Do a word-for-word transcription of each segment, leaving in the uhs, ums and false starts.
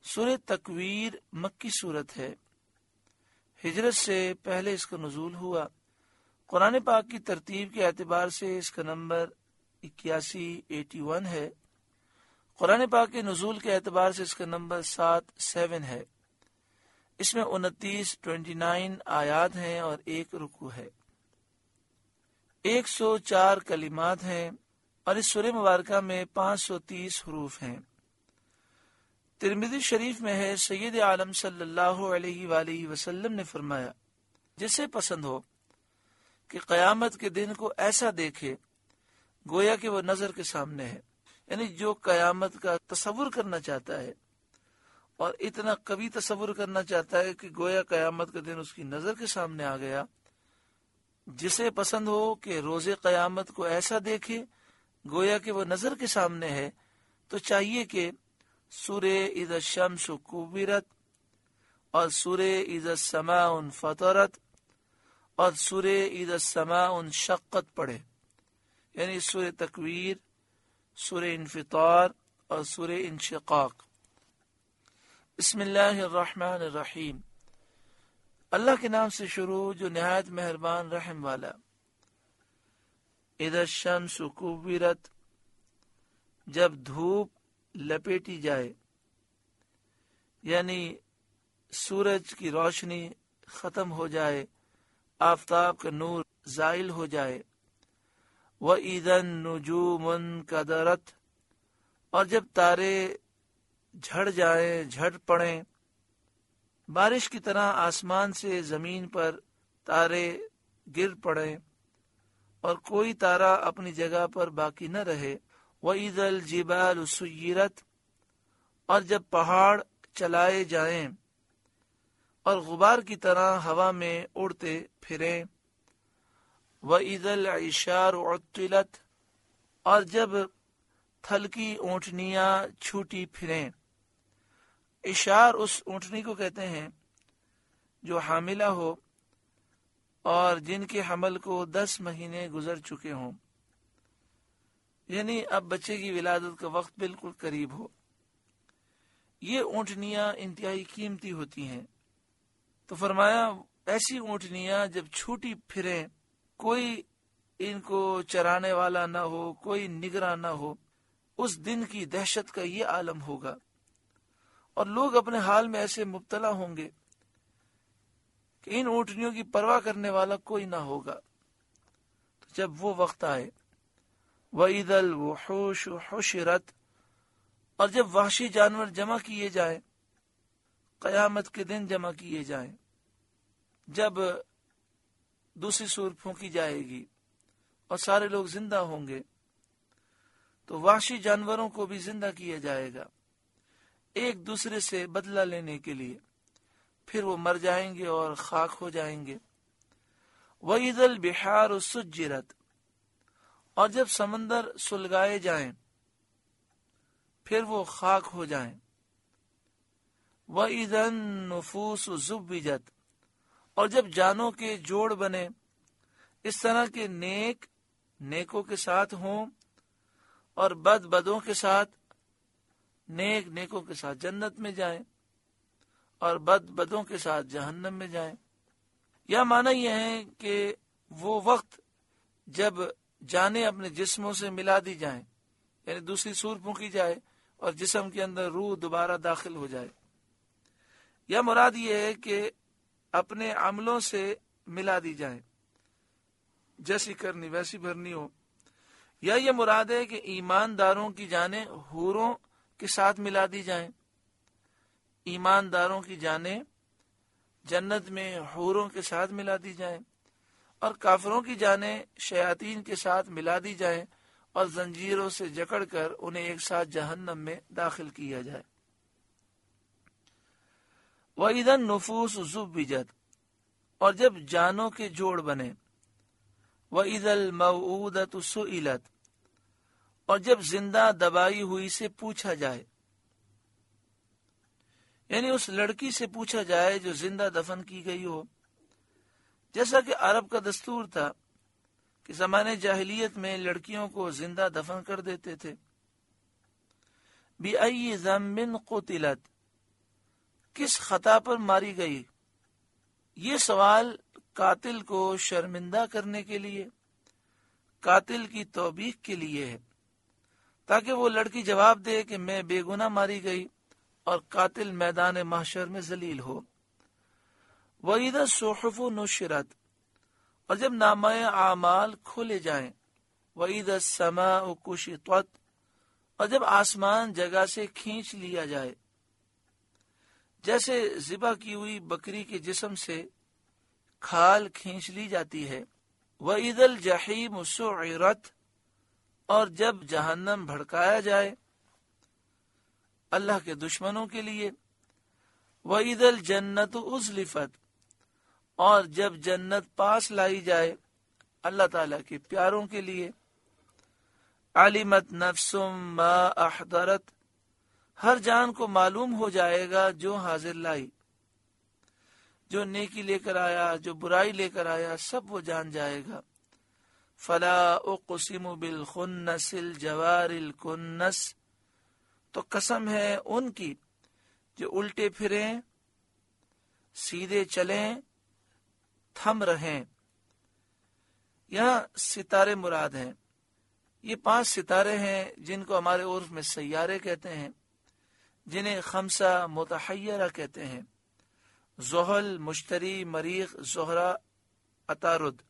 سورہ تکویر مکی صورت ہے، ہجرت سے پہلے اس کا نزول ہوا۔ قرآن پاک کی ترتیب کے اعتبار سے اس کا نمبر اکیاسی ایٹی ون ہے۔ قرآن پاک کے نزول کے اعتبار سے اس کا نمبر سات سیون ہے۔ اس میں انتیس ٹوینٹی نائن آیات ہیں اور ایک رکوع ہے، ایک سو چار کلمات ہیں اور اس سورہ مبارکہ میں پانچ سو تیس حروف ہیں۔ ترمذی شریف میں ہے، سید عالم صلی اللہ علیہ وآلہ وسلم نے فرمایا، جسے پسند ہو کہ قیامت کے دن کو ایسا دیکھے گویا کہ وہ نظر کے سامنے ہے، یعنی جو قیامت کا تصور کرنا چاہتا ہے اور اتنا قوی تصور کرنا چاہتا ہے کہ گویا قیامت کا دن اس کی نظر کے سامنے آ گیا، جسے پسند ہو کہ روز قیامت کو ایسا دیکھے گویا کہ وہ نظر کے سامنے ہے، تو چاہیے کہ سورہ اذا الشمس کورت اور سورہ اذا السماء انفطرت اور سورہ اذا السماء انشقت پڑھے، یعنی سورہ تکویر، سورہ انفطار اور سورہ انشقاق۔ بسم اللہ الرحمن الرحیم، اللہ کے نام سے شروع جو نہایت مہربان رحم والا۔ اذا الشمس کورت، جب دھوپ لپیٹی جائے، یعنی سورج کی روشنی ختم ہو جائے، آفتاب کا نور زائل ہو جائے۔ وَإِذَا النُّجُومُ انْكَدَرَتْ، اور جب تارے جھڑ جائیں، جھڑ پڑیں، بارش کی طرح آسمان سے زمین پر تارے گر پڑیں اور کوئی تارا اپنی جگہ پر باقی نہ رہے۔ وَإِذَا الْجِبَالُ سُيِّرَتْ، اور جب پہاڑ چلائے جائیں اور غبار کی طرح ہوا میں اڑتے پھریں۔ وَإِذَا الْعِشَارُ عُطِّلَتْ، اور جب تھلکی اونٹنیاں چھوٹی پھریں۔ اشار اس اونٹنی کو کہتے ہیں جو حاملہ ہو اور جن کے حمل کو دس مہینے گزر چکے ہوں، یعنی اب بچے کی ولادت کا وقت بالکل قریب ہو۔ یہ اونٹنیاں انتہائی قیمتی ہوتی ہیں، تو فرمایا ایسی اونٹنیاں جب چھوٹی پھریں، کوئی ان کو چرانے والا نہ ہو، کوئی نگراں نہ ہو، اس دن کی دہشت کا یہ عالم ہوگا اور لوگ اپنے حال میں ایسے مبتلا ہوں گے کہ ان اونٹنیوں کی پرواہ کرنے والا کوئی نہ ہوگا۔ تو جب وہ وقت آئے، وَإِذَا الْوُحُوشُ حُشِرَتْ، اور جب وحشی جانور جمع کیے جائیں، قیامت کے دن جمع کیے جائیں، جب دوسری سور پھونکی جائے گی اور سارے لوگ زندہ ہوں گے، تو وحشی جانوروں کو بھی زندہ کیا جائے گا ایک دوسرے سے بدلہ لینے کے لیے، پھر وہ مر جائیں گے اور خاک ہو جائیں گے۔ وَإِذَا الْبِحَارُ سُجِّرَتْ، اور جب سمندر سلگائے جائیں پھر وہ خاک ہو جائیں۔ وَإِذَا النُّفُوسُ زُوِّجَتْ، اور جب جانوں کے جوڑ بنے، اس طرح کے نیک نیکوں کے ساتھ ہوں اور بد بدوں کے ساتھ، نیک نیکوں کے ساتھ جنت میں جائیں اور بد بدوں کے ساتھ جہنم میں جائیں۔ یا معنی یہ ہے کہ وہ وقت جب جانیں اپنے جسموں سے ملا دی جائیں، یعنی دوسری سور پھونکی جائے اور جسم کے اندر روح دوبارہ داخل ہو جائے، یا مراد یہ ہے کہ اپنے عملوں سے ملا دی جائیں، جیسی کرنی ویسی بھرنی ہو، یا یہ مراد ہے کہ ایمانداروں کی جانیں حوروں کے ساتھ ملا دی جائیں، ایمانداروں کی جانیں جنت میں حوروں کے ساتھ ملا دی جائیں اور کافروں کی جانیں شیاطین کے ساتھ ملا دی جائیں اور زنجیروں سے جکڑ کر انہیں ایک ساتھ جہنم میں داخل کیا جائے۔ وَإِذَا النُّفُوسُ زُوِّجَتْ، اور جب جانوں کے جوڑ بنے۔ وَإِذَا الْمَوْءُودَةُ سُئِلَتْ، اور جب زندہ دبائی ہوئی سے پوچھا جائے، یعنی اس لڑکی سے پوچھا جائے جو زندہ دفن کی گئی ہو، جیسا کہ عرب کا دستور تھا کہ زمانے جاہلیت میں لڑکیوں کو زندہ دفن کر دیتے تھے۔ بِأَيِّ ذَنبٍ قُتِلَتْ، کس خطا پر ماری گئی؟ یہ سوال قاتل کو شرمندہ کرنے کے لیے، قاتل کی توبیخ کے لیے ہے، تاکہ وہ لڑکی جواب دے کہ میں بے گناہ ماری گئی اور قاتل میدان محشر میں ذلیل ہو۔ وَإِذَا الصُّحُفُ نُشِرَتْ، اور جب نامہ اعمال کھولے جائیں، وَإِذَا السَّمَاءُ كُشِطَتْ، اور جب آسمان جگہ سے کھینچ لیا جائے، جیسے ذبح کی ہوئی بکری کے جسم سے کھال کھینچ لی جاتی ہے۔ وَإِذَا الْجَحِيمُ سُعِّرَتْ، اور جب جہنم بھڑکایا جائے اللہ کے دشمنوں کے لیے۔ وَإِذَا الْجَنَّةُ أُزْلِفَتْ، اور جب جنت پاس لائی جائے اللہ تعالیٰ کے پیاروں کے لیے۔ عَلِمَتْ نَفْسٌ مَا أَحْضَرَتْ، ہر جان کو معلوم ہو جائے گا جو حاضر لائی، جو نیکی لے کر آیا، جو برائی لے کر آیا، سب وہ جان جائے گا۔ فَلَا أُقْسِمُ بِالْخُنَّسِ الْجَوَارِ الْكُنَّسِ، تو قسم ہے ان کی جو الٹے پھریں، سیدھے چلیں، تھم رہیں۔ یہاں ستارے مراد ہیں۔ یہ پانچ ستارے ہیں جن کو ہمارے عرف میں سیارے کہتے ہیں، جنہیں خمسہ متحیرہ کہتے ہیں: زحل، مشتری، مریخ، زہرہ، عطارد۔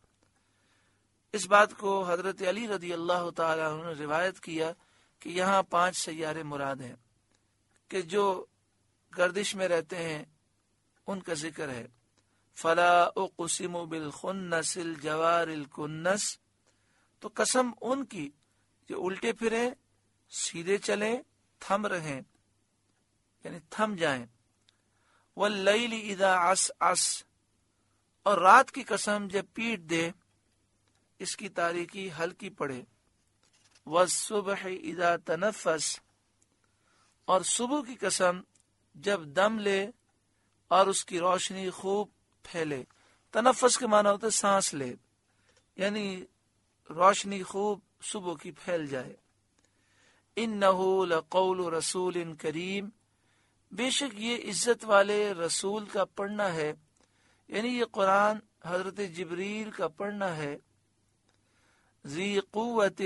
اس بات کو حضرت علی رضی اللہ تعالی عنہ نے روایت کیا کہ یہاں پانچ سیارے مراد ہیں کہ جو گردش میں رہتے ہیں، ان کا ذکر ہے۔ فلا اقسم بالخنس الجوار الکنس، تو قسم ان کی جو الٹے پھرے، سیدھے چلیں، تھم رہیں، یعنی تھم جائیں۔ واللیل اذا عسعس، اور رات کی قسم جب پیٹ دے، اس کی تاریکی ہلکی پڑے۔ والصبح اذا تنفس، اور صبح کی قسم جب دم لے اور اس کی روشنی خوب پھیلے۔ تنفس کے معنی ہوتا ہے سانس لے، یعنی روشنی خوب صبح کی پھیل جائے۔ انہ لقول رسول کریم، بے شک یہ عزت والے رسول کا پڑھنا ہے، یعنی یہ قرآن حضرت جبریل کا پڑھنا ہے۔ ذی قوت،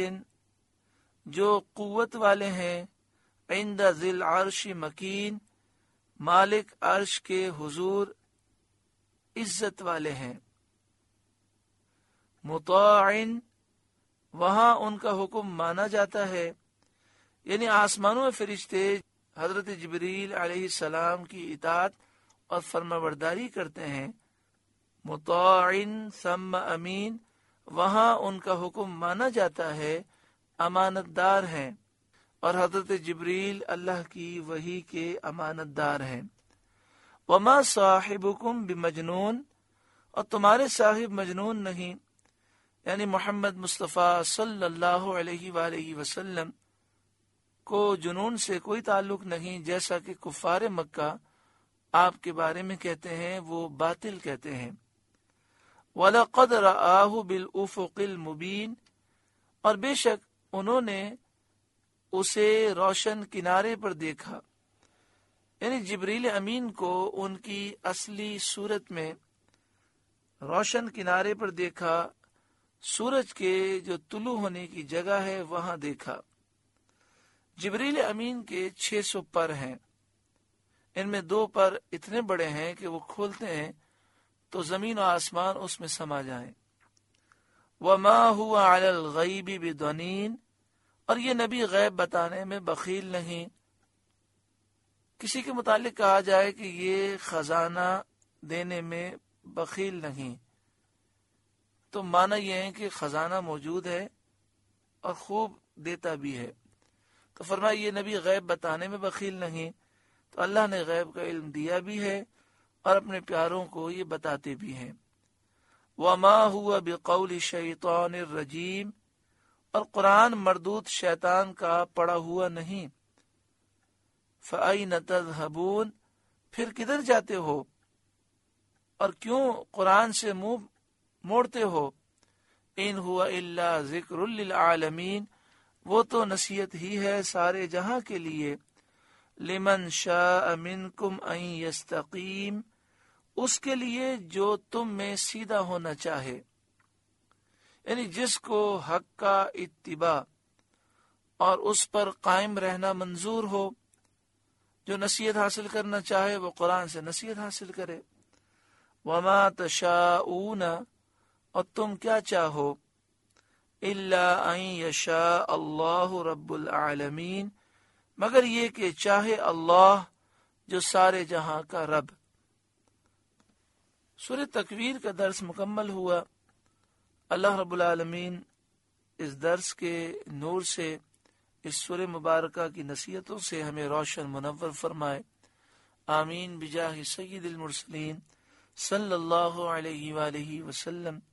جو قوت والے ہیں، عند ذی العرش مکین، مالک عرش کے حضور عزت والے ہیں۔ مطاع، وہاں ان کا حکم مانا جاتا ہے، یعنی آسمانوں میں فرشتے حضرت جبریل علیہ السلام کی اطاعت اور فرمانبرداری کرتے ہیں۔ مطاع ثم امین، وہاں ان کا حکم مانا جاتا ہے، امانت دار ہیں، اور حضرت جبریل اللہ کی وحی کے امانت دار ہیں۔ وما صاحبکم بمجنون، اور تمہارے صاحب مجنون نہیں، یعنی محمد مصطفیٰ صلی اللہ علیہ وآلہ وسلم کو جنون سے کوئی تعلق نہیں، جیسا کہ کفار مکہ آپ کے بارے میں کہتے ہیں، وہ باطل کہتے ہیں۔ وَلَقَدْ رَآهُ بِالْأُفُقِ الْمُبِينِ، اور بے شک انہوں نے اسے روشن کنارے پر دیکھا، یعنی جبریل امین کو ان کی اصلی صورت میں روشن کنارے پر دیکھا، سورج کے جو طلوع ہونے کی جگہ ہے وہاں دیکھا۔ جبریل امین کے چھ سو پر ہیں، ان میں دو پر اتنے بڑے ہیں کہ وہ کھولتے ہیں تو زمین و آسمان اس میں سما جائیں۔ وما هو علی الغیب بضنین، اور یہ نبی غیب بتانے میں بخیل نہیں۔ کسی کے متعلق کہا جائے کہ یہ خزانہ دینے میں بخیل نہیں، تو معنی یہ ہے کہ خزانہ موجود ہے اور خوب دیتا بھی ہے۔ تو فرمایا یہ نبی غیب بتانے میں بخیل نہیں، تو اللہ نے غیب کا علم دیا بھی ہے اور اپنے پیاروں کو یہ بتاتے بھی ہیں۔ وما هو بقول شیطان الرجیم، اور قرآن مردود شیطان کا پڑا ہوا نہیں۔ فَأَيْنَ تَذْهَبُونَ، پھر کدھر جاتے ہو اور کیوں قرآن سے منہ موڑتے ہو؟ ان هو الا ذکر للعالمین، وہ تو نصیحت ہی ہے سارے جہاں کے لیے۔ لمن شاء منکم ان یستقیم، اس کے لیے جو تم میں سیدھا ہونا چاہے، یعنی جس کو حق کا اتباع اور اس پر قائم رہنا منظور ہو، جو نصیحت حاصل کرنا چاہے وہ قرآن سے نصیحت حاصل کرے۔ وما تشاءون، اور تم کیا چاہو، الا ان یشاء اللہ رب العالمین، مگر یہ کہ چاہے اللہ جو سارے جہاں کا رب۔ سورہ تکویر کا درس مکمل ہوا۔ اللہ رب العالمین اس درس کے نور سے، اس سورہ مبارکہ کی نصیحتوں سے ہمیں روشن منور فرمائے، آمین بجاہ سید المرسلین صلی اللہ علیہ وآلہ وسلم۔